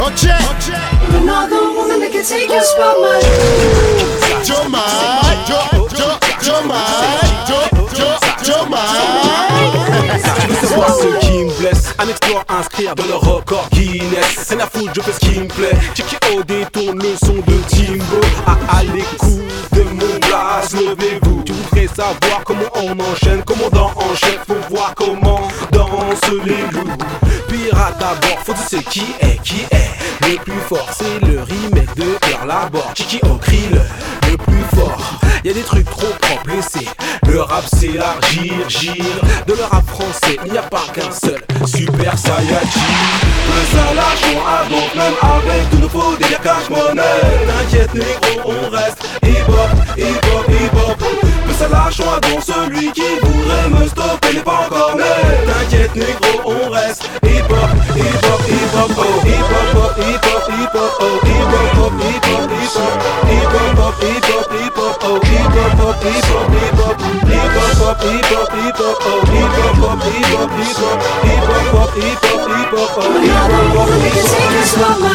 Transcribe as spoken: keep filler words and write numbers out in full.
Okay. Another woman that can take your spot, my Joma, Jo, Jo, Joma, Jo, Jo, Joma. Je veux savoir ce qui me blesse, un exploit à inscrire dans le record Guinness. C'est la foule, je fais ce qui me plaît. Chicky O détourne le son de Timbo. Ah, à l'écoute de mon blast, levez-vous. Tu voudrais savoir comment on enchaîne, comment dans enchaîne. Faut voir comment dansent les loups. Pirate d'abord, faut dire ce qui est, qui est le plus fort. C'est le remake de Pearl Harbor. Chicky O crie le, le plus fort. Y'a des trucs trop propres, laissez le rap s'élargir, gire. De le rap français, il n'y a pas qu'un seul Super Saiyajin. Le salachon avance même avec tous nos faux délires cash money. T'inquiète négro, on reste hip-hop, hip-hop, hip-hop. Le salachon avance, celui qui voudrait me stopper n'est pas encore né. T'inquiète négro, on reste hip-hop, hip-hop, hip-hop, oh. Hip-hop, hip-hop, hip-hop, oh. Hip-hop, hip-hop, hip-hop, hip-hop, hip-hop, hip-hop, oh. Hip-hop, hip-hop, hip-hop, hip-hop, hip-hop, hip-hop, oh. Hip-hop, hip-hop, hip-hop, hip-hop, hip-hop, hip-hop, hip-hop, oh. Another woman that can take your spot, my